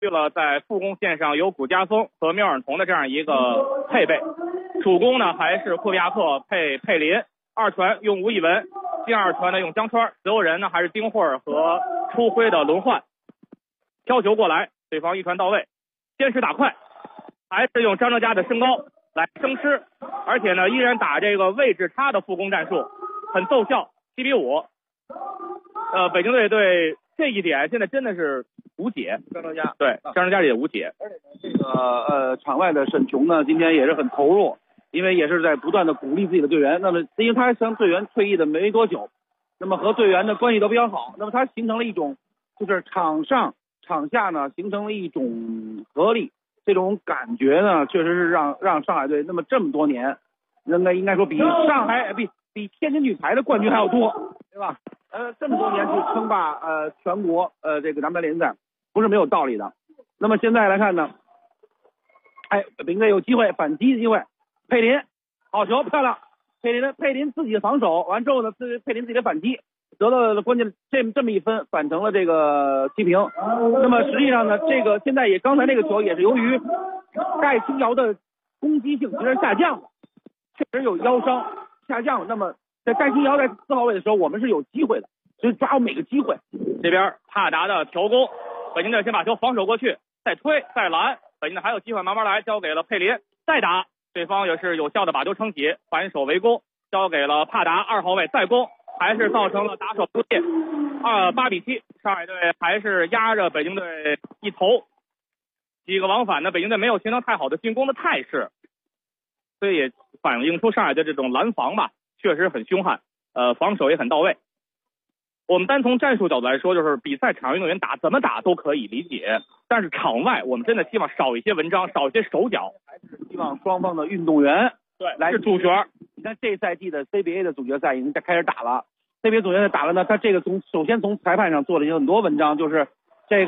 去了在副攻线上有古家峰和缪尔彤的这样一个配备，主攻呢还是库比亚克配佩林，二传用吴亦文，第二传呢用江川，所有人呢还是丁慧和初辉的轮换，挑球过来，对方一传到位，坚持打快，还是用张哲嘉的身高来生吃，而且呢依然打这个位置差的副攻战术，很奏效，7比5。北京队对这一点现在真的是无解， 张哲嘉对张哲嘉也无解。 而且呢，这个场外的沈琼呢，今天也是很投入，因为也是在不断的鼓励自己的队员。那么因为他像队员退役的没多久，那么和队员的关系都比较好，那么他形成了一种就是场上场下呢形成了一种合力，这种感觉呢确实是让上海队那么这么多年，应该说比上海比天津女排的冠军还要多，对吧？这么多年去称霸全国这个男排联赛不是没有道理的。那么现在来看呢，北京队有机会反击机会，佩林好球漂亮，佩林自己的防守完之后呢，佩林自己的反击得到了关键这么一分，反成了这个7平。那么实际上呢，这个现在刚才那个球也是由于戴清瑶的攻击性有点下降了，确实有腰伤下降了。那么在戴清瑶在4号位的时候，我们是有机会的，所以抓住每个机会。 这边帕达的调攻，北京队先把球防守过去，再推再拦，北京队还有机会慢慢来，交给了佩林，再打，对方也是有效的把球撑起，反手围攻，交给了帕达2号位再攻，还是造成了打手不进，8比7，上海队还是压着北京队一头，几个往返呢，北京队没有形成太好的进攻的态势，所以也反映出上海队这种拦防吧，确实很凶悍，防守也很到位。我们单从战术角度来说，就是比赛场运动员怎么打都可以理解，但是场外我们真的希望少一些文章，少一些手脚， 还是希望双方的运动员对来是主角。 你看这赛季的 CBA 的总决赛已经开始打了，CBA 总决赛打了呢，他这个首先从裁判上做了很多文章，就是刚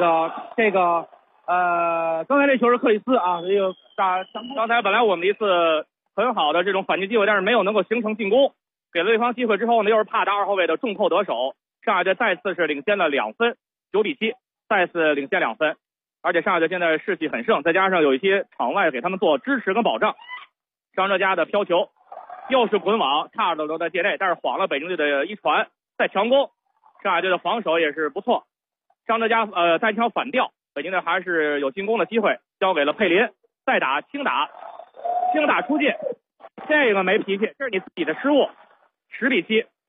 才这球是克里斯啊，这个刚才本来我们一次很好的这种反击机会，但是没有能够形成进攻，给了对方机会之后呢，又是帕达2号位的重扣得手，上海队再次是领先了2分，9比7，再次领先2分，而且上海队现在士气很盛，再加上有一些场外给他们做支持跟保障。张哲嘉的飘球又是滚网，差的都在界内，但是晃了北京队的一传，再强攻，上海队的防守也是不错。张哲嘉单挑反吊，北京队还是有进攻的机会，交给了佩林，再打轻打出界，这个没脾气，这是你自己的失误。10比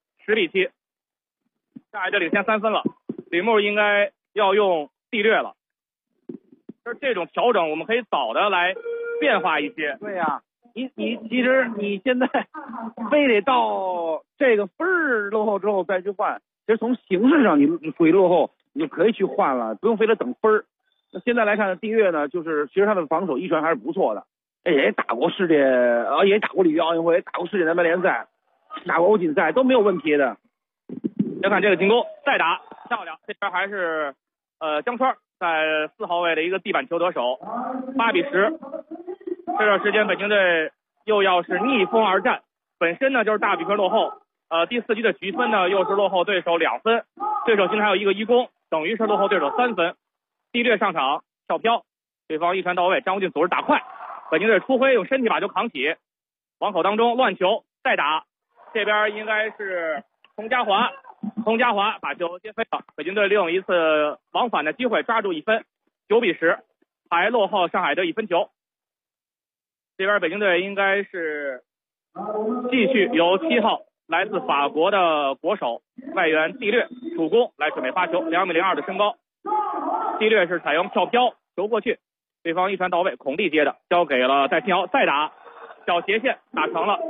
7，上海队领先3分了，李牧应该要用地略了。就是这种调整，我们可以早的来变化一些。 对呀，你其实你现在非得到这个分儿落后之后再去换，其实从形式上你属于落后，你就可以去换了，不用非得等分儿。那现在来看，地略呢，就是其实他的防守一传还是不错的，也打过世界，也打过里约奥运会，也打过世界男排联赛，打过欧锦赛都没有问题的。 再看这个进攻，再打漂亮，这边还是江川在4号位的一个地板球得手，8比10。这段时间北京队又要是逆风而战，本身呢就是大比分落后，第4局的局分呢又是落后对手2分，对手现在还有一个一攻，等于是落后对手3分。地略上场跳飘，对方一传到位，张国俊组织打快，北京队初辉用身体把球扛起，网口当中乱球再打，这边应该是佟家华把球接飞了，北京队利用一次往返的机会抓住1分，9比10，还落后上海队1分球。这边北京队应该是继续由7号来自法国的国手外援地略主攻来准备发球，2.02米的身高，地略是采用跳飘球过去，对方一传到位，孔蒂接的，交给了戴清瑶，再打小斜线打成了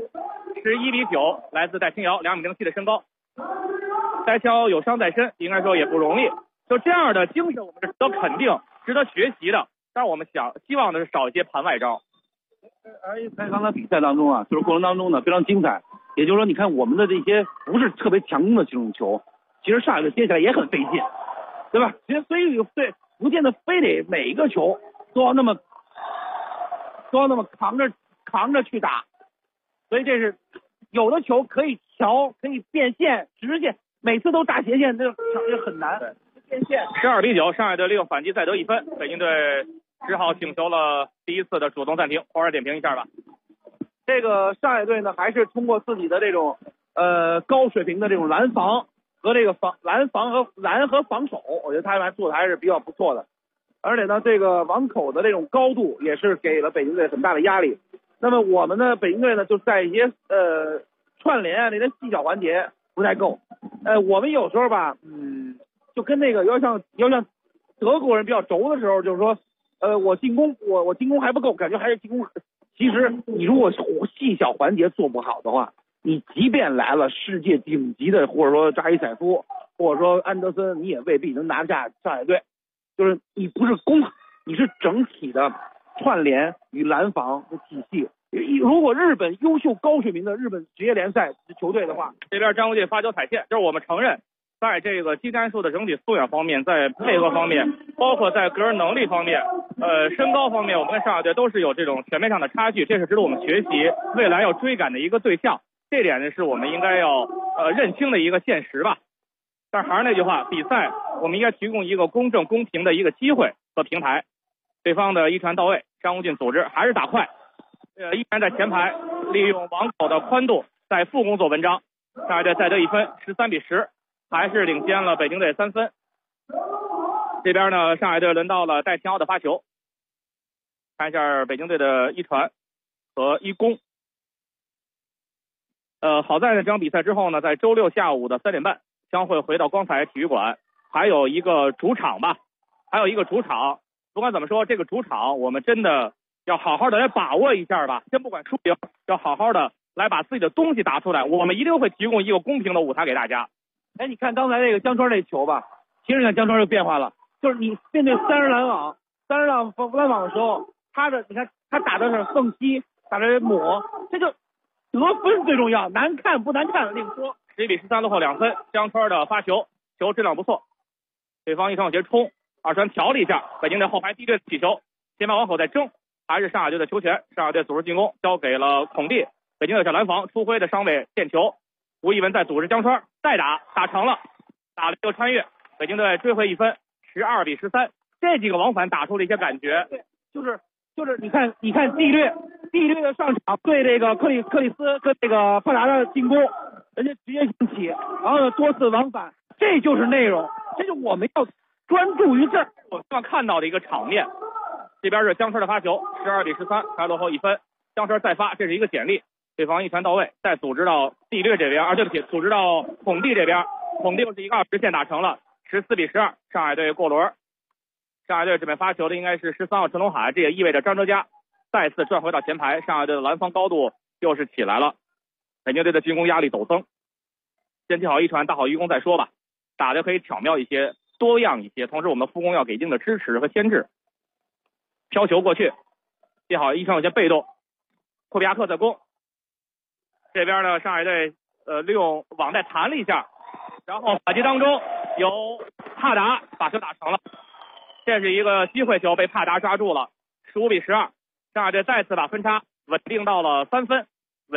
11比9，来自戴清瑶2.07米的身高，戴清瑶有伤在身，应该说也不容易，就这样的精神我们是值得肯定值得学习的，但是我们希望的是少一些盘外招。 而且在刚才比赛当中啊，就是过程当中呢非常精彩，也就是说你看我们的这些不是特别强攻的这种球，其实上海队接下来也很费劲，对吧？其实所以不见得非得每一个球都要那么扛着去打，所以这是有的球可以调，可以变线直线，每次都大斜线，这很难。 12-9，上海队利用反击再得1分，北京队只好请求了第一次的主动暂停。黄儿点评一下吧。 这个上海队呢，还是通过自己的这种高水平的这种拦防和这个拦和防守，我觉得他们做的还是比较不错的。而且呢，这个网口的这种高度也是给了北京队很大的压力。那么我们的北京队呢，就在一些串联啊这些细小环节不太够。我们有时候吧，就跟那个要像德国人比较轴的时候，就是说，我进攻还不够，感觉还是进攻。其实你如果细小环节做不好的话，你即便来了世界顶级的，或者说扎伊采夫，或者说安德森，你也未必能拿下上海队。就是你不是攻，你是整体的串联与拦防的体系。如果日本优秀高水平的日本职业联赛球队的话， 这边张国际发球踩线，就是我们承认，在这个技战术的整体素养方面，在配合方面，包括在个人能力方面，身高方面，我们跟上海队都是有这种全面上的差距，这是值得我们学习，未来要追赶的一个对象。这点呢，是我们应该要认清的一个现实吧。但是还是那句话，比赛我们应该提供一个公正公平的一个机会和平台。对方的一传到位，张国俊组织还是打快，依然在前排利用网口的宽度在副攻做文章。上海队再得1分，13-10，还是领先了北京队3分。这边呢，上海队轮到了戴清奥的发球，看一下北京队的一传和一攻。好在呢，这场比赛之后呢，在周六下午的3点半将会回到光彩体育馆，还有一个主场吧，不管怎么说，这个主场我们真的要好好的来把握一下吧。先不管输赢，要好好的来把自己的东西打出来。我们一定会提供一个公平的舞台给大家。 你看刚才那个江川那球吧，其实你看江川就变化了，就是你面对三人拦网的时候，你看他打的是缝隙，打的是抹，这就得分最重要，难看不难看另说。 11-13落后2分，江川的发球质量不错，对方一传往前冲，二传调了一下，北京队后排低队起球，前排网口在争，还是上海队的球权。上海队组织进攻，交给了孔蒂，北京队在拦防，出辉的上位垫球，吴亦文在组织江川，再打成了，打了一个穿越，北京队追回1分，12-13。这几个往返打出了一些感觉， 就是你看地略的上场对这个克里斯跟这个帕达的进攻，人家直接兴起，然后呢多次往返，这就是内容，这就我们要专注于这儿， 我希望看到的一个场面。这边是江川的发球，12-13，还落后1分。江川再发，这是一个简历，对方一传到位，再组织到地略这边，对不起，组织到孔蒂这边，孔蒂又是一个20线打成了，14-12，上海队过轮。上海队这边发球的应该是13号陈龙海，这也意味着张哲嘉再次转回到前排，上海队的拦防高度又是起来了，北京队的进攻压力陡增。先踢好一传，打好一攻再说吧，打的可以巧妙一些，多样一些，同时我们的副攻要给一定的支持和牵制。飘球过去，踢好一传有些被动，库比亚克在攻，这边呢上海队利用网带弹了一下，然后反击当中由帕达把球打成了，这是一个机会球被帕达抓住了，15-12，上海队再次把分差稳定到了3分，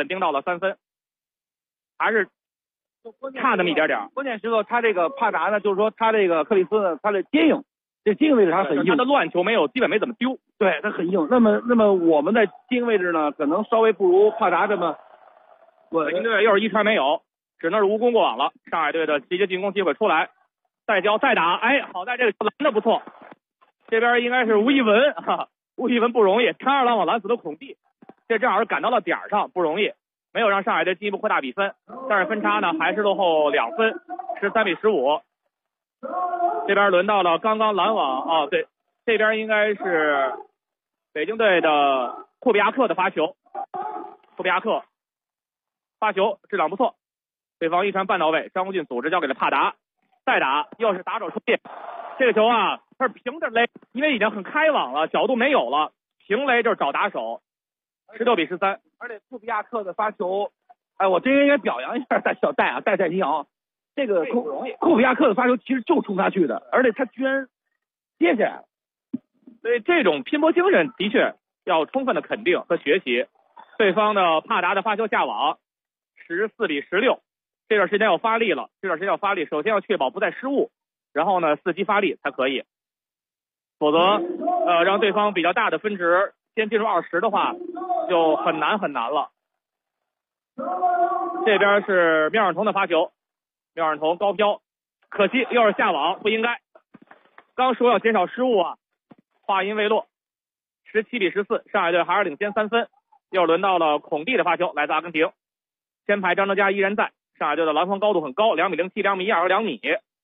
还是差那么一点点。 关键时刻他这个帕达呢，就是说他这个克里斯呢，他的接应，这接应位置他很硬， 他的乱球基本没怎么丢， 对他很硬。那么我们在接应位置呢，可能稍微不如帕达这么稳。 北京队又是一传没有，只能是无功过网了。上海队的直接进攻机会出来，再交再打，好在这个拦的不错。这边应该是吴亦文，吴亦文不容易，插着拦网拦死了孔蒂，这正好是赶到了点上，不容易，没有让上海队进一步扩大比分，但是分差呢还是落后2分，13-15。这边轮到了刚刚拦网，对，这边应该是北京队的库比亚克的发球，库比亚克发球质量不错，对方一传半到位，张国俊组织交给了帕达，再打又是打手出界，这个球他是平着勒，因为已经很开网了，角度没有了，平勒就是找打手，16-13。 而且库比亚克的发球，我真应该表扬一下小戴尼昂，这个库比亚克的发球其实就冲他去的，而且他居然接下来了， 所以这种拼搏精神的确要充分的肯定和学习。对方的帕达的发球下网，14-16，这段时间要发力了，首先要确保不再失误， 然后呢伺机发力才可以，否则让对方比较大的分值先进入20的话，就很难了。这边是妙尔彤的发球，妙尔彤高飘，可惜又是下网，不应该。刚说要减少失误啊，话音未落，17-14，上海队还是领先3分。又轮到了孔蒂的发球，来自阿根廷。前排张德佳依然在，上海队的拦防高度很高，2.07米、2.12米和2米。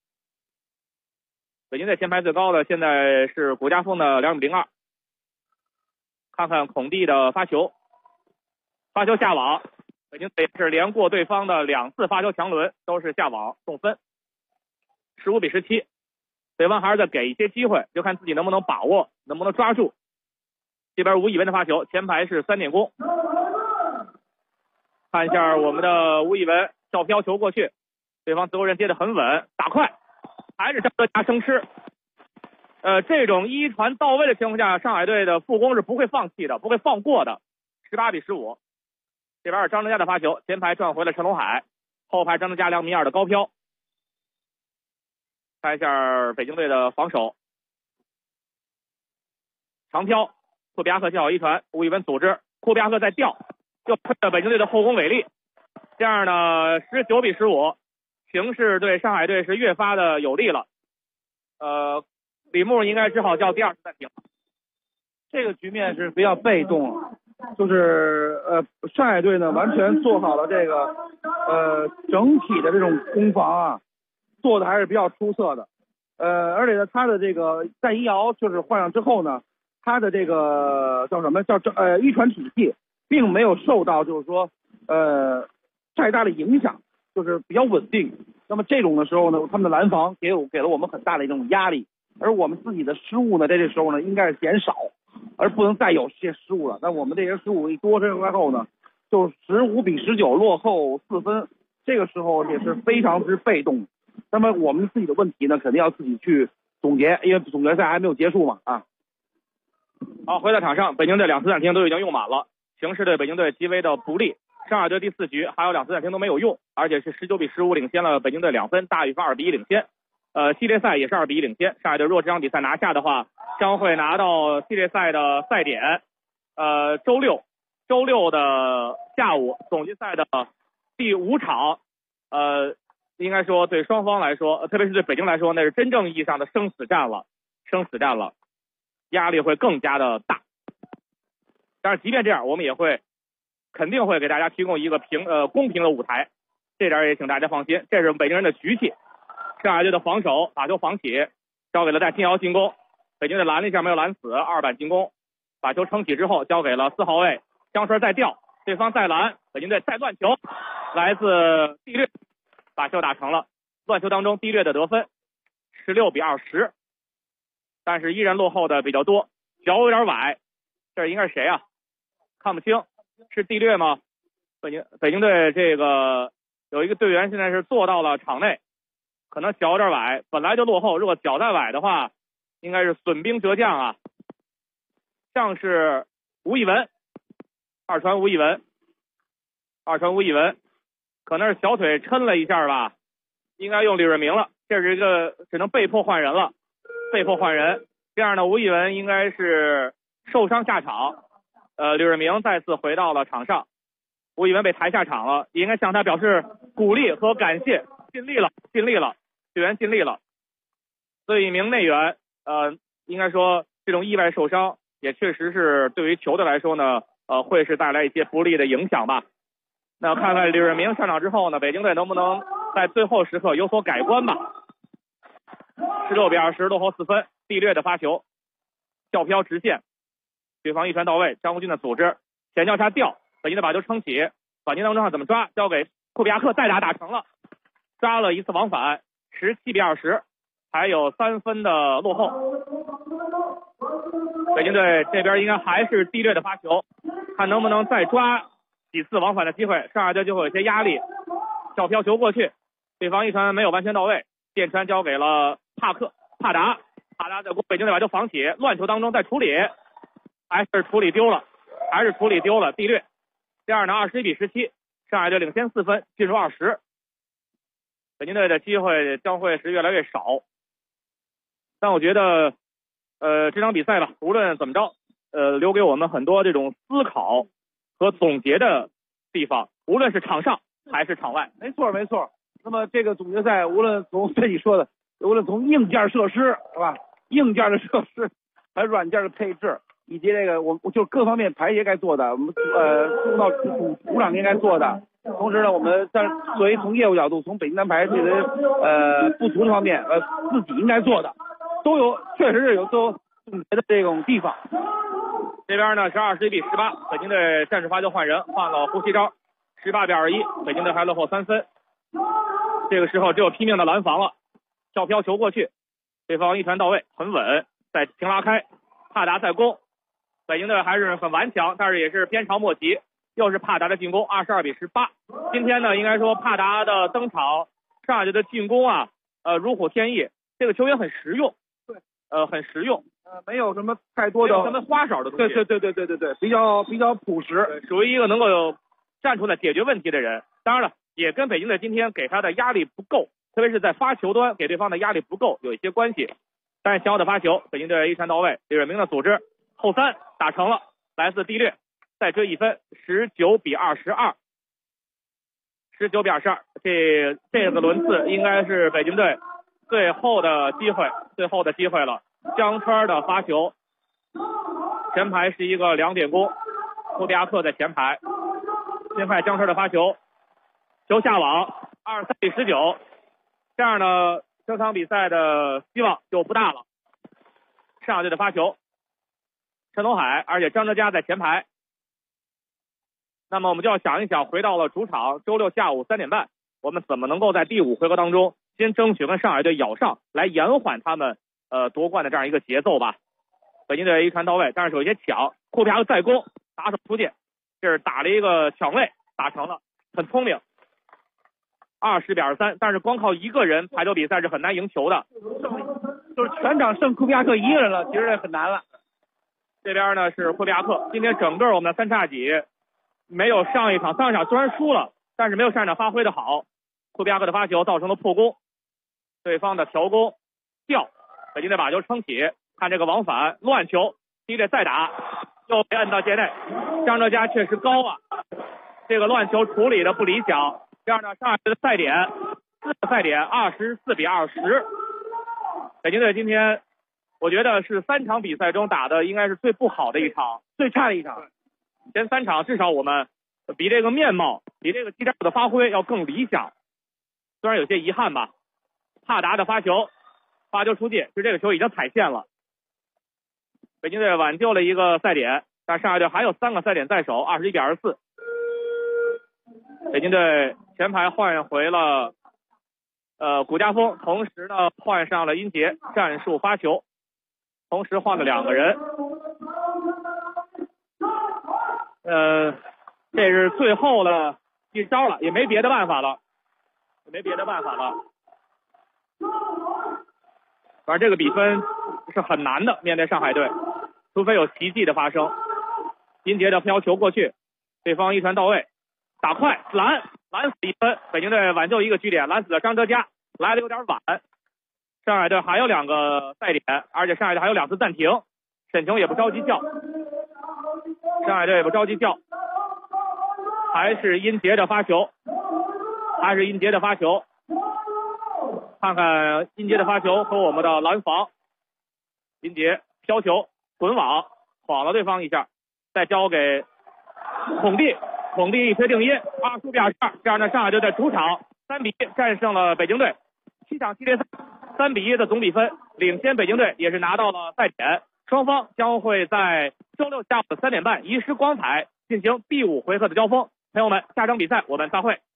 北京队前排最高的现在是古家峰的2.02米。看看孔蒂的发球，发球下网，北京队是连过对方的2次发球强轮，都是下网送分。15-17，对方还是在给一些机会，就看自己能不能把握，能不能抓住。这边吴以文的发球，前排是3点攻。看一下我们的吴以文跳飘球过去，对方自由人接得很稳，打快，还是张德佳生吃。这种一传到位的情况下，上海队的副攻是不会放弃的，不会放过的。18-15，这边是张德佳的发球，前排转回了陈龙海，后排张德佳2.2米的高飘。看一下北京队的防守，长飘。库比亚克接好一传，吴以文组织，库比亚克再吊，又推了北京队的后攻韦利。这样呢，19-15，形势对上海队是越发的有利了。李牧应该只好叫第2次暂停。 这个局面是比较被动了，就是上海队呢完全做好了这个整体的这种攻防啊，做的还是比较出色的。而且呢，他的这个戴一瑶就是换上之后呢，他的这个叫什么一传体系并没有受到就是说太大的影响，就是比较稳定。那么这种的时候呢，他们的拦防给了我们很大的一种压力，而我们自己的失误呢，在这时候呢应该是减少，而不能再有这些失误了。那我们这些失误一多之后呢，就15-19落后4分，这个时候也是非常之被动。那么我们自己的问题呢，肯定要自己去总结，因为总决赛还没有结束嘛啊。 好，回到场上，北京队2次暂停都已经用满了，形势对北京队极为的不利。上海队第4局还有2次暂停都没有用，而且是19-15领先了北京队2分，大比分2-1领先。系列赛也是2-1领先。上海队若这场比赛拿下的话，将会拿到系列赛的赛点。周六的下午总决赛的第5场，应该说对双方来说，特别是对北京来说，那是真正意义上的生死战了，压力会更加的大。但是即便这样，我们也肯定会给大家提供一个公平的舞台，这点也请大家放心，这是北京人的局气。上海队的防守把球防起，交给了戴新瑶进攻，北京队拦了一下没有拦死，2板进攻，把球撑起之后交给了4号位江川再吊，对方再拦，北京队再乱球，来自地略把球打成了。乱球当中地略的得分16-20，但是依然落后的比较多，脚有点崴，这应该是谁啊？看不清，是地略吗？北京队这个有一个队员现在是坐到了场内，可能脚有点崴，本来就落后，如果脚再崴的话，应该是损兵折将啊。像是吴以文，二传吴以文，可能是小腿抻了一下吧，应该用李瑞明了，这是一个只能被迫换人了，这样呢，吴以文应该是受伤下场，李瑞明再次回到了场上，吴以文被抬下场了，也应该向他表示鼓励和感谢，尽力了，队员尽力了。所以一名内援，应该说这种意外受伤也确实是对于球队来说呢，会是带来一些不利的影响吧。那看看李瑞明上场之后呢，北京队能不能在最后时刻有所改观吧。16-20落后4分，地略的发球，吊飘直线，对方一传到位，张国军的组织，前交叉吊，北京队把球撑起，反击当中怎么抓，交给库比亚克再打成了，抓了一次往返，17-20，还有3分的落后。北京队这边应该还是地略的发球，看能不能再抓几次往返的机会，上海队就会有些压力。吊飘球过去，对方一传没有完全到位，电传交给了帕达在北京队把球防起，乱球当中再处理，还是处理丢了地略。这样呢21-17，上海队领先4分，进入20。北京队的机会将会是越来越少， 但我觉得，这场比赛吧，无论怎么着，留给我们很多这种思考和总结的地方，无论是场上还是场外。 没错。那么这个总决赛，无论从你说的，无论从硬件设施是吧，硬件的设施，还有软件的配置，以及这个我就各方面排协该做的，我们送到组长应该做的。同时呢，我们作为从业务角度，从北京单排这个不足的方面，自己应该做的，确实是都有总结的这种地方。 这边呢是21比18，北京队战术发球换人，换了胡锡章，18比21，北京队还落后3分。这个时候只有拼命的拦防了，跳飘球过去，对方一传到位，很稳，再平拉开，帕达再攻，北京队还是很顽强，但是也是鞭长莫及。又是帕达的进攻，22比18。今天呢，应该说帕达的登场，上来的进攻啊，如虎添翼。这个球员很实用，对，很实用， 没有什么太多的什么花哨的东西。 对，比较朴实， 属于一个能够站出来解决问题的人。当然了，也跟北京队今天给他的压力不够，特别是在发球端给对方的压力不够有一些关系。但是想要的发球，北京队一传到位，李瑞明的组织，后三打成了，来自地略。再追1分，19比22，19比22。这个轮次应该是北京队最后的机会了。江川的发球，前排是一个2点攻，库比亚克在前排。现在江川的发球，球下网，23比19。这样呢，这场比赛的希望就不大了。上海队的发球，陈东海，而且张哲嘉在前排。那么我们就要想一想，回到了主场，周六下午3点半，我们怎么能够在第5回合当中先争取跟上海队咬上，来延缓他们夺冠的这样一个节奏吧。北京队一传到位，但是有一些抢，库皮亚克再攻，打手出界，这是打了一个抢位，打成了，很聪明。20比23，但是光靠一个人排球比赛是很难赢球的， 就是全场剩库皮亚克一个人了，其实很难了。 这边呢是库皮亚克，今天整个我们的3叉戟没有上一场虽然输了，但是没有上一场发挥的好。库比亚克的发球造成了破攻，对方的调攻掉，北京队把球撑起，看这个往返乱球，低着再打，又被摁到界内。张哲嘉确实高啊，这个乱球处理的不理想。这样呢，上海队的赛点4个赛点24比20。北京队今天我觉得是3场比赛中打的应该是最不好的一场，最差的一场。前3场至少我们比这个面貌，比这个技战术的发挥要更理想，虽然有些遗憾吧。帕达的发球出界，就这个球已经踩线了。北京队挽救了一个赛点，但上海队还有3个赛点在手，21比24。北京队前排换回了古家峰，同时呢换上了殷杰战术发球，同时换了2个人。这是最后的一招了，也没别的办法了。反正这个比分是很难的，面对上海队，除非有奇迹的发生。殷杰的飘球过去，对方一传到位，打快拦死1分，北京队挽救一个据点，拦死了张哲嘉，来的有点晚。上海队还有2个赛点，而且上海队还有2次暂停，沈琼也不着急叫，还是殷杰的发球，看看殷杰的发球和我们的拦防。殷杰飘球滚网，晃了对方一下，再交给孔蒂一推定音，20比22。这样呢，上海队在主场3比1战胜了北京队，7场系列赛3比1的总比分，领先北京队也是拿到了赛点。双方将会在周六下午3点半移师光彩进行第5回合的交锋。朋友们，下场比赛我们再会。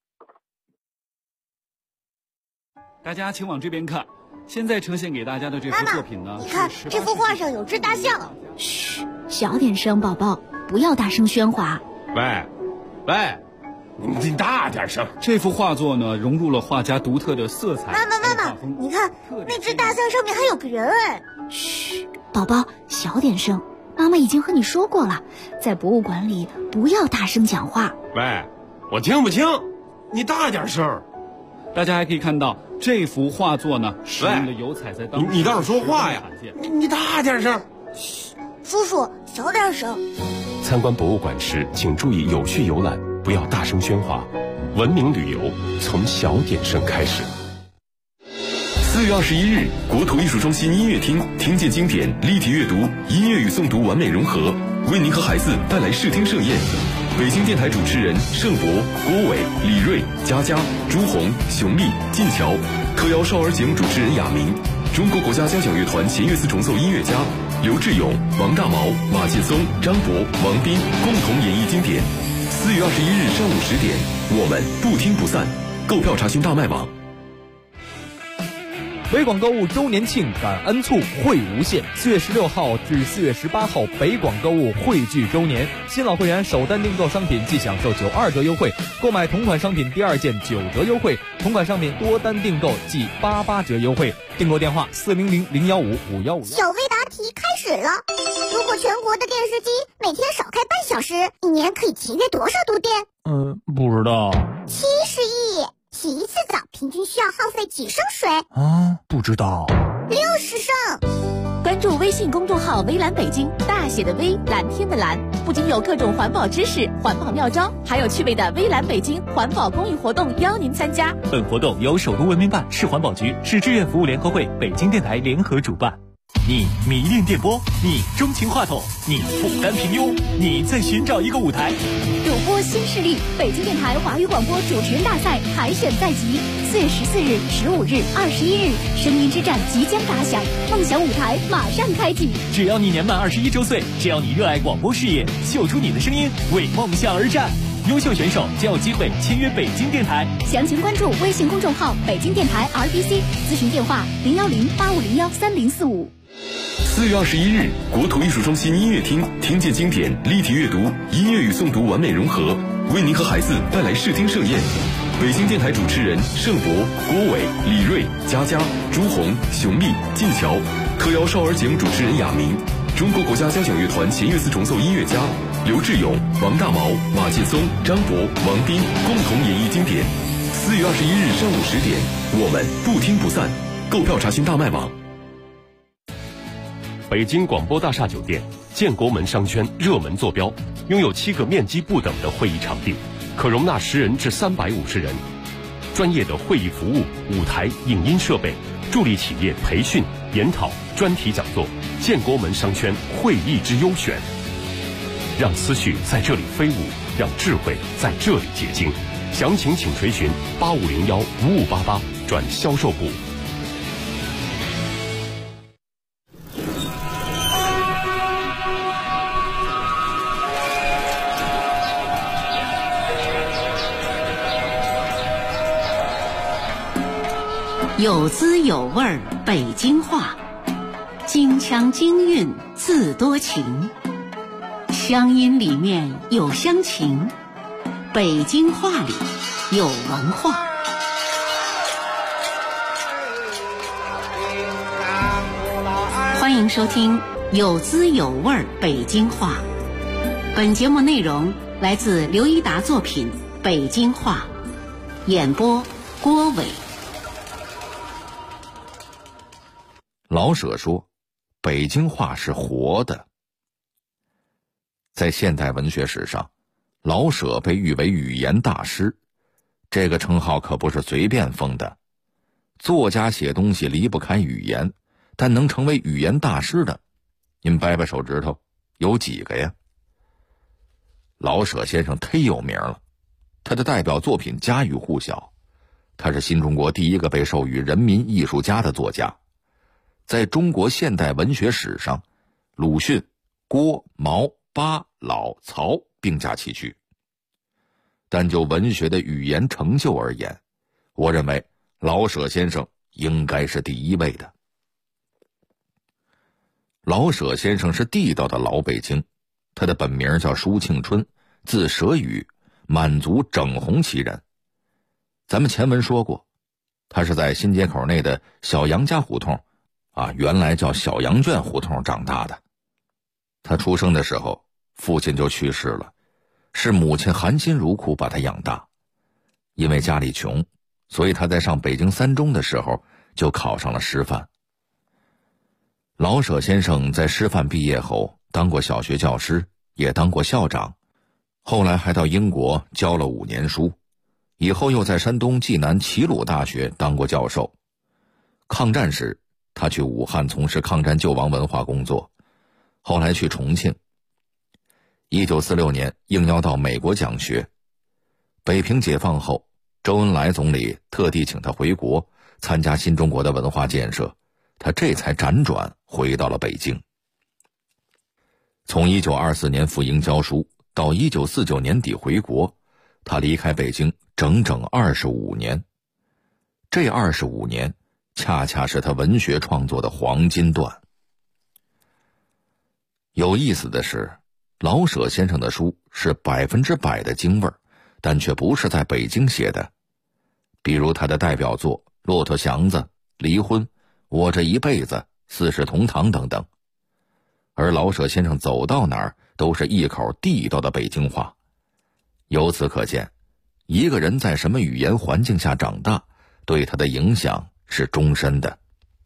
大家请往这边看，现在呈现给大家的这幅作品呢， 你看这幅画上有只大象。 嘘，小点声，宝宝，不要大声喧哗。 喂，你大点声。 这幅画作呢，融入了画家独特的色彩。 妈妈，你看那只大象上面还有个人哎。 嘘，宝宝，小点声。妈妈已经和你说过了，在博物馆里不要大声讲话。 喂，我听不清，你大点声。 大家还可以看到这幅画作呢，使用的油彩在当时你倒是说话呀！你大点声。 叔叔，小点声。 参观博物馆时，请注意有序游览，不要大声喧哗。文明旅游从小点声开始。4月21日，国土艺术中心音乐厅听见经典立体阅读，音乐与诵读完美融合，为您和孩子带来视听盛宴。北京电台主持人盛博、郭伟、李锐、佳佳、朱红、熊丽、晋桥，特邀少儿节目主持人亚明，中国国家交响乐团弦乐四重奏音乐家刘志勇、王大毛、马劲松、张博、王斌共同演绎经典。4月21日上午10点，我们不听不散。购票查询大麦网。 北广购物周年庆感恩促惠无限，4月16号至4月18号，北广购物汇聚周年，新老会员首单订购商品即享受92折优惠，购买同款商品第二件9折优惠，同款商品多单订购即88折优惠。订购电话400-015-5151。 小微答题开始了。如果全国的电视机每天少开半小时，一年可以节约多少度电？ 不知道。 70亿。洗一次澡平均需要耗费几升水？ 不知道。 60升。 关注微信公众号微蓝北京，大写的微，蓝天的蓝，不仅有各种环保知识、环保妙招，还有趣味的微蓝北京环保公益活动邀您参加。 本活动由首都文明办、市环保局、市志愿服务联合会、北京电台联合主办。你迷恋电波，你钟情话筒，你不甘平庸，你在寻找一个舞台。 主播新势力，北京电台华语广播主持人大赛海选在即，4月14日、15日、21日，声音之战即将打响，梦想舞台马上开启。 只要你年满21周岁，只要你热爱广播事业，秀出你的声音，为梦想而战。优秀选手就有机会签约北京电台。 详情关注微信公众号北京电台 RBC， 咨询电话010-8501-3045。 4月21日，国土艺术中心音乐厅听见经典立体阅读，音乐与诵读完美融合，为您和孩子带来视听盛宴。北京电台主持人盛博、郭伟、李锐、佳佳、朱红、熊丽、晋桥，特邀少儿节目主持人亚明，中国国家交响乐团弦乐四重奏音乐家刘志勇、王大毛、马劲松、张博、王斌共同演绎经典。4月21日上午10点，我们不听不散。购票查询大麦网。北京广播大厦酒店建国门商圈热门坐标，拥有7个面积不等的会议场地，可容纳10人至350人。专业的会议服务、舞台、影音设备，助力企业培训、研讨、专题讲座。建国门商圈会议之优选，让思绪在这里飞舞，让智慧在这里结晶。详情请垂询8501-5588转销售部。 有滋有味儿北京话，京腔京韵字多情，乡音里面有乡情，北京话里有文化。欢迎收听有滋有味儿北京话。本节目内容来自刘一达作品《北京话》，演播郭伟。 老舍说，北京话是活的。在现代文学史上，老舍被誉为语言大师，这个称号可不是随便封的。作家写东西离不开语言，但能成为语言大师的，您掰掰手指头，有几个呀？老舍先生忒有名了，他的代表作品家喻户晓，他是新中国第一个被授予人民艺术家的作家。在中国现代文学史上，鲁迅、郭、毛、巴、老、曹并驾齐驱。但就文学的语言成就而言，我认为老舍先生应该是第一位的。老舍先生是地道的老北京，他的本名叫舒庆春，字舍宇，满族整红旗人。咱们前文说过，他是在新街口内的小杨家胡同原来叫小羊圈胡同长大的。他出生的时候，父亲就去世了，是母亲含辛茹苦把他养大。因为家里穷， 所以他在上北京三中的时候就考上了师范。老舍先生在师范毕业后当过小学教师，也当过校长，后来还到英国教了5年书，以后又在山东济南齐鲁大学当过教授。抗战时他去武汉从事抗战救亡文化工作，后来去重庆。1946年应邀到美国讲学，北平解放后，周恩来总理特地请他回国参加新中国的文化建设，他这才辗转回到了北京。从1924年赴英教书到1949年底回国，他离开北京整整25年。这25年恰恰是他文学创作的黄金段。有意思的是，老舍先生的书是100%的京味儿，但却不是在北京写的。比如他的代表作《骆驼祥子》《离婚》《我这一辈子》《四世同堂》等等。而老舍先生走到哪儿都是一口地道的北京话。由此可见，一个人在什么语言环境下长大，对他的影响是终身的。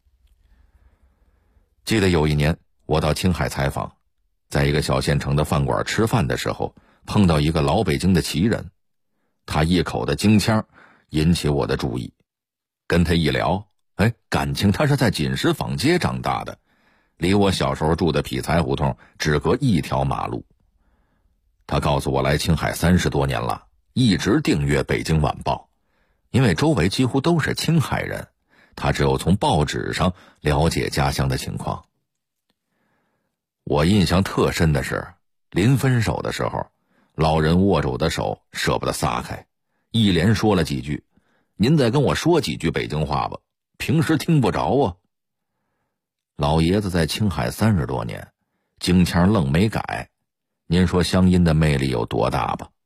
记得有一年我到青海采访，在一个小县城的饭馆吃饭的时候，碰到一个老北京的奇人，他一口的京腔引起我的注意。跟他一聊，感情他是在锦石坊街长大的，离我小时候住的匹才胡同只隔一条马路。他告诉我来青海30多年了，一直订阅《北京晚报》，因为周围几乎都是青海人，他只有从报纸上了解家乡的情况。我印象特深的是，临分手的时候，老人握着我的手舍不得撒开，一连说了几句：“您再跟我说几句北京话吧，平时听不着啊。”老爷子在青海30多年，京腔愣没改，您说乡音的魅力有多大吧？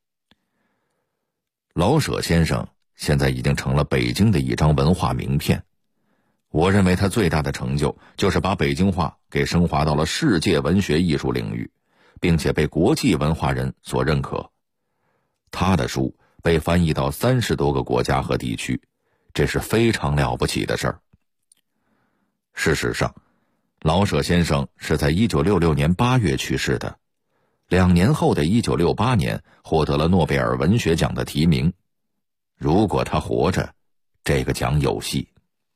老舍先生现在已经成了北京的一张文化名片。我认为他最大的成就就是把北京话给升华到了世界文学艺术领域，并且被国际文化人所认可。他的书被翻译到30多个国家和地区，这是非常了不起的事儿。事实上，老舍先生是在1966年8月去世的，2年后的1968年获得了诺贝尔文学奖的提名。如果他活着，这个奖有戏。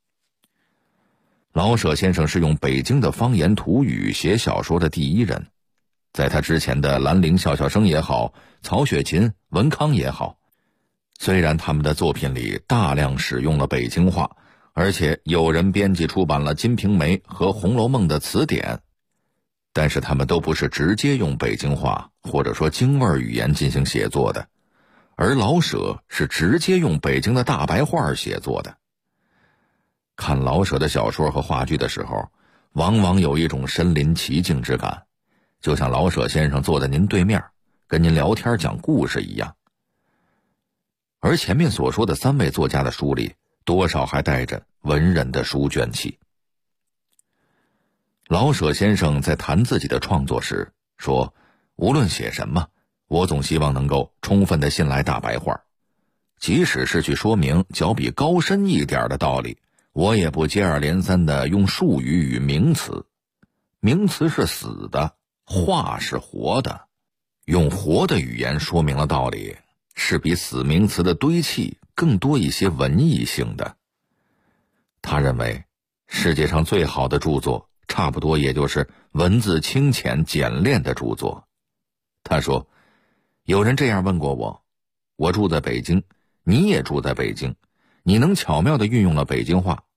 老舍先生是用北京的方言土语写小说的第一人，在他之前的兰陵笑笑生也好，曹雪芹、文康也好，虽然他们的作品里大量使用了北京话，而且有人编辑出版了《金瓶梅》和《红楼梦》的词典，但是他们都不是直接用北京话或者说京味语言进行写作的，而老舍是直接用北京的大白话写作的。看老舍的小说和话剧的时候，往往有一种身临其境之感，就像老舍先生坐在您对面，跟您聊天讲故事一样。而前面所说的3位作家的书里，多少还带着文人的书卷气。老舍先生在谈自己的创作时说，无论写什么，我总希望能够充分地信赖大白话，即使是去说明较比高深一点的道理，我也不接二连三地用术语与名词。名词是死的，话是活的，用活的语言说明了道理，是比死名词的堆砌更多一些文艺性的。他认为，世界上最好的著作，差不多也就是文字清浅简练的著作。他说，有人这样问过我，我住在北京，你也住在北京，你能巧妙地运用了北京话，